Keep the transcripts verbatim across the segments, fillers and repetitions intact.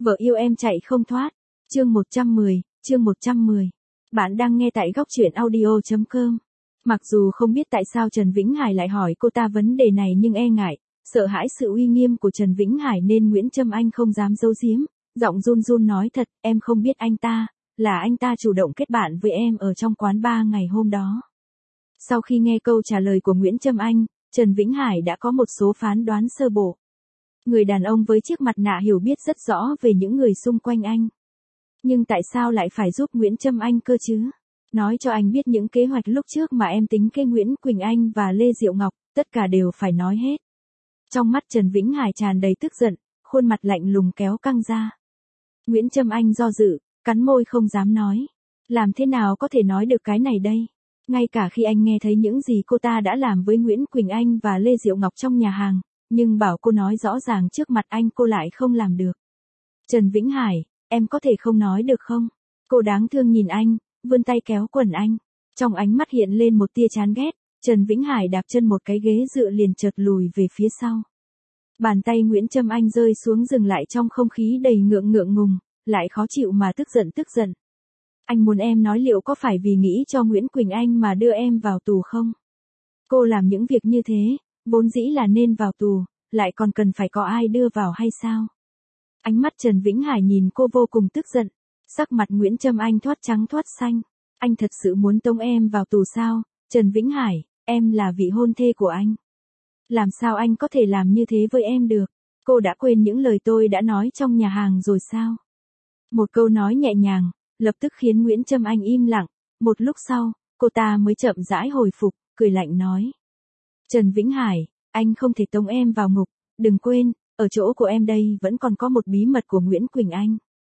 Vợ yêu em chạy không thoát. Chương một trăm mười, chương một trăm mười. Bạn đang nghe tại góc truyện audio chấm com. Mặc dù không biết tại sao Trần Vĩnh Hải lại hỏi cô ta vấn đề này nhưng e ngại, sợ hãi sự uy nghiêm của Trần Vĩnh Hải nên Nguyễn Trâm Anh không dám giấu giếm, giọng run run nói thật, em không biết anh ta, là anh ta chủ động kết bạn với em ở trong quán bar ngày hôm đó. Sau khi nghe câu trả lời của Nguyễn Trâm Anh, Trần Vĩnh Hải đã có một số phán đoán sơ bộ. Người đàn ông với chiếc mặt nạ hiểu biết rất rõ về những người xung quanh anh. Nhưng tại sao lại phải giúp Nguyễn Trâm Anh cơ chứ? Nói cho anh biết những kế hoạch lúc trước mà em tính kế Nguyễn Quỳnh Anh và Lê Diệu Ngọc, tất cả đều phải nói hết. Trong mắt Trần Vĩnh Hải tràn đầy tức giận, khuôn mặt lạnh lùng kéo căng ra. Nguyễn Trâm Anh do dự, cắn môi không dám nói. Làm thế nào có thể nói được cái này đây? Ngay cả khi anh nghe thấy những gì cô ta đã làm với Nguyễn Quỳnh Anh và Lê Diệu Ngọc trong nhà hàng, nhưng bảo cô nói rõ ràng trước mặt anh cô lại không làm được. Trần Vĩnh Hải, em có thể không nói được không? Cô đáng thương nhìn anh, vươn tay kéo quần anh. Trong ánh mắt hiện lên một tia chán ghét, Trần Vĩnh Hải đạp chân một cái ghế dựa liền chợt lùi về phía sau. Bàn tay Nguyễn Trâm Anh rơi xuống dừng lại trong không khí đầy ngượng ngượng ngùng, lại khó chịu mà tức giận tức giận. Anh muốn em nói liệu có phải vì nghĩ cho Nguyễn Quỳnh Anh mà đưa em vào tù không? Cô làm những việc như thế, vốn dĩ là nên vào tù, lại còn cần phải có ai đưa vào hay sao? Ánh mắt Trần Vĩnh Hải nhìn cô vô cùng tức giận, sắc mặt Nguyễn Trâm Anh thoát trắng thoát xanh. Anh thật sự muốn tống em vào tù sao? Trần Vĩnh Hải, em là vị hôn thê của anh. Làm sao anh có thể làm như thế với em được? Cô đã quên những lời tôi đã nói trong nhà hàng rồi sao? Một câu nói nhẹ nhàng, lập tức khiến Nguyễn Trâm Anh im lặng. Một lúc sau, cô ta mới chậm rãi hồi phục, cười lạnh nói. Trần Vĩnh Hải, anh không thể tống em vào ngục, đừng quên, ở chỗ của em đây vẫn còn có một bí mật của Nguyễn Quỳnh Anh.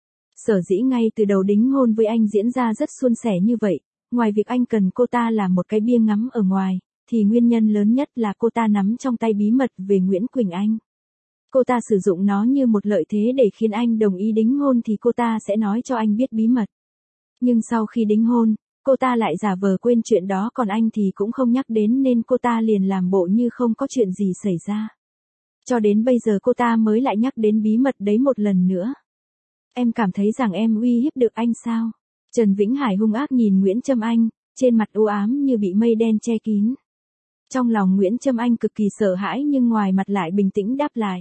Sở dĩ ngay từ đầu đính hôn với anh diễn ra rất suôn sẻ như vậy, ngoài việc anh cần cô ta làm một cái bia ngắm ở ngoài, thì nguyên nhân lớn nhất là cô ta nắm trong tay bí mật về Nguyễn Quỳnh Anh. Cô ta sử dụng nó như một lợi thế để khiến anh đồng ý đính hôn thì cô ta sẽ nói cho anh biết bí mật. Nhưng sau khi đính hôn, cô ta lại giả vờ quên chuyện đó còn anh thì cũng không nhắc đến nên cô ta liền làm bộ như không có chuyện gì xảy ra. Cho đến bây giờ cô ta mới lại nhắc đến bí mật đấy một lần nữa. Em cảm thấy rằng em uy hiếp được anh sao? Trần Vĩnh Hải hung ác nhìn Nguyễn Trâm Anh, trên mặt u ám như bị mây đen che kín. Trong lòng Nguyễn Trâm Anh cực kỳ sợ hãi nhưng ngoài mặt lại bình tĩnh đáp lại.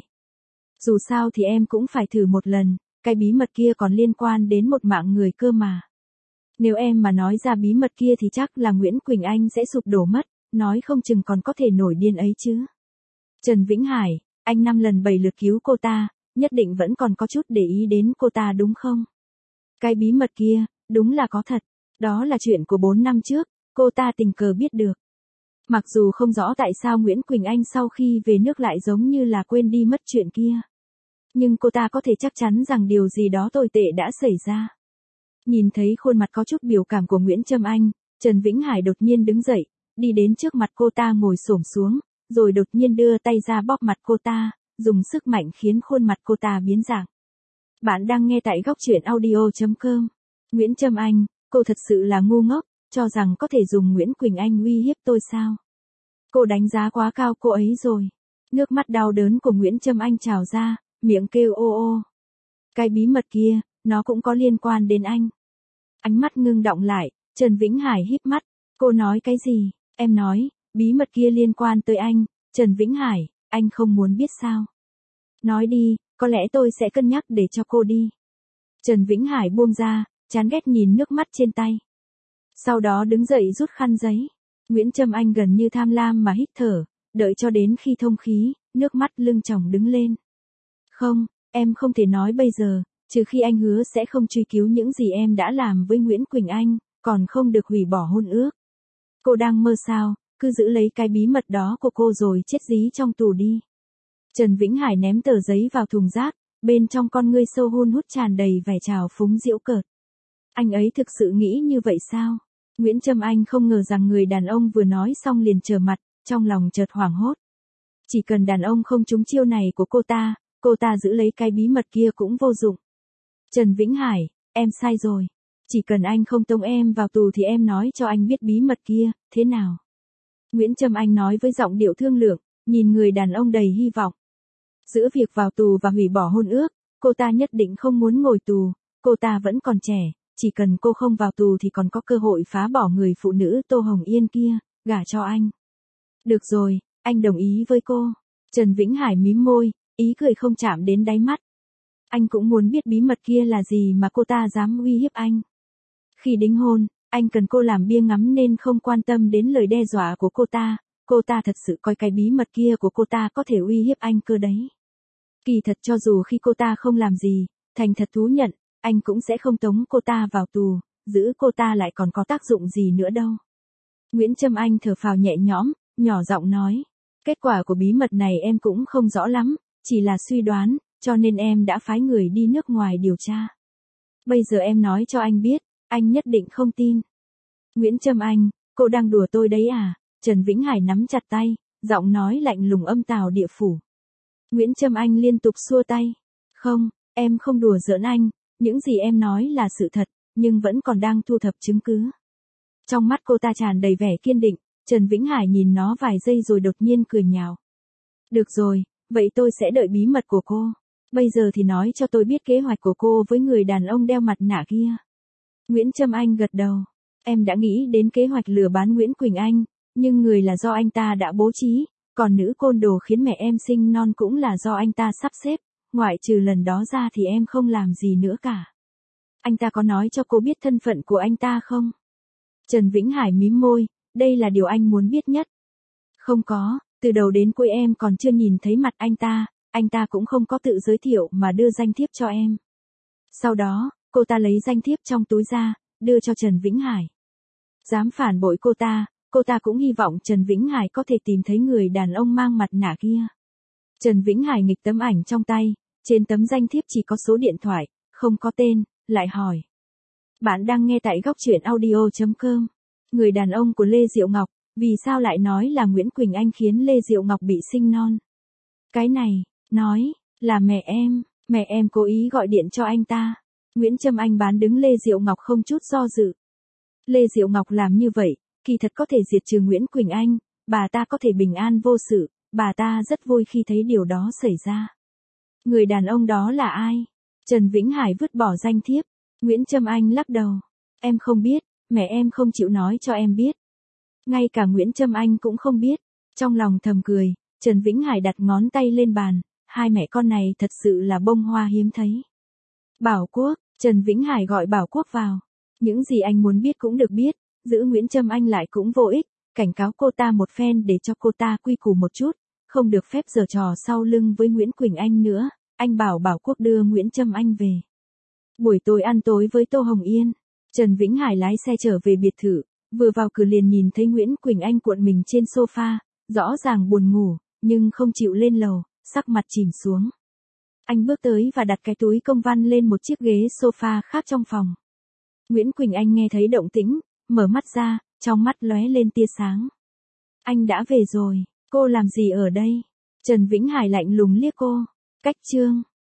Dù sao thì em cũng phải thử một lần, cái bí mật kia còn liên quan đến một mạng người cơ mà. Nếu em mà nói ra bí mật kia thì chắc là Nguyễn Quỳnh Anh sẽ sụp đổ mất, nói không chừng còn có thể nổi điên ấy chứ. Trần Vĩnh Hải, anh năm lần bảy lượt cứu cô ta, nhất định vẫn còn có chút để ý đến cô ta đúng không? Cái bí mật kia, đúng là có thật, đó là chuyện của bốn năm trước, cô ta tình cờ biết được. Mặc dù không rõ tại sao Nguyễn Quỳnh Anh sau khi về nước lại giống như là quên đi mất chuyện kia. Nhưng cô ta có thể chắc chắn rằng điều gì đó tồi tệ đã xảy ra. Nhìn thấy khuôn mặt có chút biểu cảm của Nguyễn Trâm Anh, Trần Vĩnh Hải đột nhiên đứng dậy, đi đến trước mặt cô ta ngồi xổm xuống, rồi đột nhiên đưa tay ra bóp mặt cô ta, dùng sức mạnh khiến khuôn mặt cô ta biến dạng. Bạn đang nghe tại góc truyện audio chấm com. Nguyễn Trâm Anh, cô thật sự là ngu ngốc, cho rằng có thể dùng Nguyễn Quỳnh Anh uy hiếp tôi sao? Cô đánh giá quá cao cô ấy rồi. Nước mắt đau đớn của Nguyễn Trâm Anh trào ra, miệng kêu ô ô. Cái bí mật kia, nó cũng có liên quan đến anh. Ánh mắt ngưng đọng lại, Trần Vĩnh Hải híp mắt. Cô nói cái gì? Em nói, bí mật kia liên quan tới anh. Trần Vĩnh Hải, anh không muốn biết sao? Nói đi, có lẽ tôi sẽ cân nhắc để cho cô đi. Trần Vĩnh Hải buông ra, chán ghét nhìn nước mắt trên tay. Sau đó đứng dậy rút khăn giấy. Nguyễn Trâm Anh gần như tham lam mà hít thở, đợi cho đến khi thông khí, nước mắt lưng tròng đứng lên. Không, em không thể nói bây giờ, trừ khi anh hứa sẽ không truy cứu những gì em đã làm với Nguyễn Quỳnh Anh, còn không được hủy bỏ hôn ước. Cô đang mơ sao, cứ giữ lấy cái bí mật đó của cô rồi chết dí trong tù đi. Trần Vĩnh Hải ném tờ giấy vào thùng rác, bên trong con ngươi sâu hun hút tràn đầy vẻ trào phúng giễu cợt. Anh ấy thực sự nghĩ như vậy sao? Nguyễn Trâm Anh không ngờ rằng người đàn ông vừa nói xong liền trở mặt, trong lòng chợt hoảng hốt. Chỉ cần đàn ông không trúng chiêu này của cô ta, cô ta giữ lấy cái bí mật kia cũng vô dụng. Trần Vĩnh Hải, em sai rồi. Chỉ cần anh không tống em vào tù thì em nói cho anh biết bí mật kia, thế nào? Nguyễn Trâm Anh nói với giọng điệu thương lượng, nhìn người đàn ông đầy hy vọng. Giữa việc vào tù và hủy bỏ hôn ước, cô ta nhất định không muốn ngồi tù, cô ta vẫn còn trẻ, chỉ cần cô không vào tù thì còn có cơ hội phá bỏ người phụ nữ Tô Hồng Yên kia, gả cho anh. Được rồi, anh đồng ý với cô. Trần Vĩnh Hải mím môi, ý cười không chạm đến đáy mắt. Anh cũng muốn biết bí mật kia là gì mà cô ta dám uy hiếp anh. Khi đính hôn, anh cần cô làm bia ngắm nên không quan tâm đến lời đe dọa của cô ta, cô ta thật sự coi cái bí mật kia của cô ta có thể uy hiếp anh cơ đấy. Kỳ thật cho dù khi cô ta không làm gì, thành thật thú nhận, anh cũng sẽ không tống cô ta vào tù, giữ cô ta lại còn có tác dụng gì nữa đâu. Nguyễn Trâm Anh thở phào nhẹ nhõm, nhỏ giọng nói, kết quả của bí mật này em cũng không rõ lắm, chỉ là suy đoán, cho nên em đã phái người đi nước ngoài điều tra. Bây giờ em nói cho anh biết, anh nhất định không tin. Nguyễn Trâm Anh, cô đang đùa tôi đấy à? Trần Vĩnh Hải nắm chặt tay, giọng nói lạnh lùng âm tào địa phủ. Nguyễn Trâm Anh liên tục xua tay. Không, em không đùa giỡn anh, những gì em nói là sự thật, nhưng vẫn còn đang thu thập chứng cứ. Trong mắt cô ta tràn đầy vẻ kiên định, Trần Vĩnh Hải nhìn nó vài giây rồi đột nhiên cười nhạo. Được rồi, vậy tôi sẽ đợi bí mật của cô. Bây giờ thì nói cho tôi biết kế hoạch của cô với người đàn ông đeo mặt nạ kia. Nguyễn Trâm Anh gật đầu. Em đã nghĩ đến kế hoạch lừa bán Nguyễn Quỳnh Anh, nhưng người là do anh ta đã bố trí, còn nữ côn đồ khiến mẹ em sinh non cũng là do anh ta sắp xếp, ngoại trừ lần đó ra thì em không làm gì nữa cả. Anh ta có nói cho cô biết thân phận của anh ta không? Trần Vĩnh Hải mím môi, đây là điều anh muốn biết nhất. Không có, từ đầu đến cuối em còn chưa nhìn thấy mặt anh ta, anh ta cũng không có tự giới thiệu mà đưa danh thiếp cho em. Sau đó, cô ta lấy danh thiếp trong túi ra, đưa cho Trần Vĩnh Hải. Dám phản bội cô ta, cô ta cũng hy vọng Trần Vĩnh Hải có thể tìm thấy người đàn ông mang mặt nạ kia. Trần Vĩnh Hải nghịch tấm ảnh trong tay, trên tấm danh thiếp chỉ có số điện thoại, không có tên, lại hỏi. Bạn đang nghe tại góc truyện audio chấm com. Người đàn ông của Lê Diệu Ngọc, vì sao lại nói là Nguyễn Quỳnh Anh khiến Lê Diệu Ngọc bị sinh non? Cái này, nói, là mẹ em, mẹ em cố ý gọi điện cho anh ta. Nguyễn Trâm Anh bán đứng Lê Diệu Ngọc không chút do dự. Lê Diệu Ngọc làm như vậy, kỳ thật có thể diệt trừ Nguyễn Quỳnh Anh, bà ta có thể bình an vô sự, bà ta rất vui khi thấy điều đó xảy ra. Người đàn ông đó là ai? Trần Vĩnh Hải vứt bỏ danh thiếp. Nguyễn Trâm Anh lắc đầu. Em không biết, mẹ em không chịu nói cho em biết. Ngay cả Nguyễn Trâm Anh cũng không biết. Trong lòng thầm cười, Trần Vĩnh Hải đặt ngón tay lên bàn, hai mẹ con này thật sự là bông hoa hiếm thấy. Bảo Quốc, Trần Vĩnh Hải gọi Bảo Quốc vào. Những gì anh muốn biết cũng được biết, giữ Nguyễn Trâm Anh lại cũng vô ích, cảnh cáo cô ta một phen để cho cô ta quy củ một chút, không được phép giở trò sau lưng với Nguyễn Quỳnh Anh nữa, anh bảo Bảo Quốc đưa Nguyễn Trâm Anh về. Buổi tối ăn tối với Tô Hồng Yên, Trần Vĩnh Hải lái xe trở về biệt thự, vừa vào cửa liền nhìn thấy Nguyễn Quỳnh Anh cuộn mình trên sofa, rõ ràng buồn ngủ, nhưng không chịu lên lầu, sắc mặt chìm xuống. Anh bước tới và đặt cái túi công văn lên một chiếc ghế sofa khác trong phòng. Nguyễn Quỳnh Anh nghe thấy động tĩnh, mở mắt ra, trong mắt lóe lên tia sáng. Anh đã về rồi, cô làm gì ở đây? Trần Vĩnh Hải lạnh lùng liếc cô. Cách chương.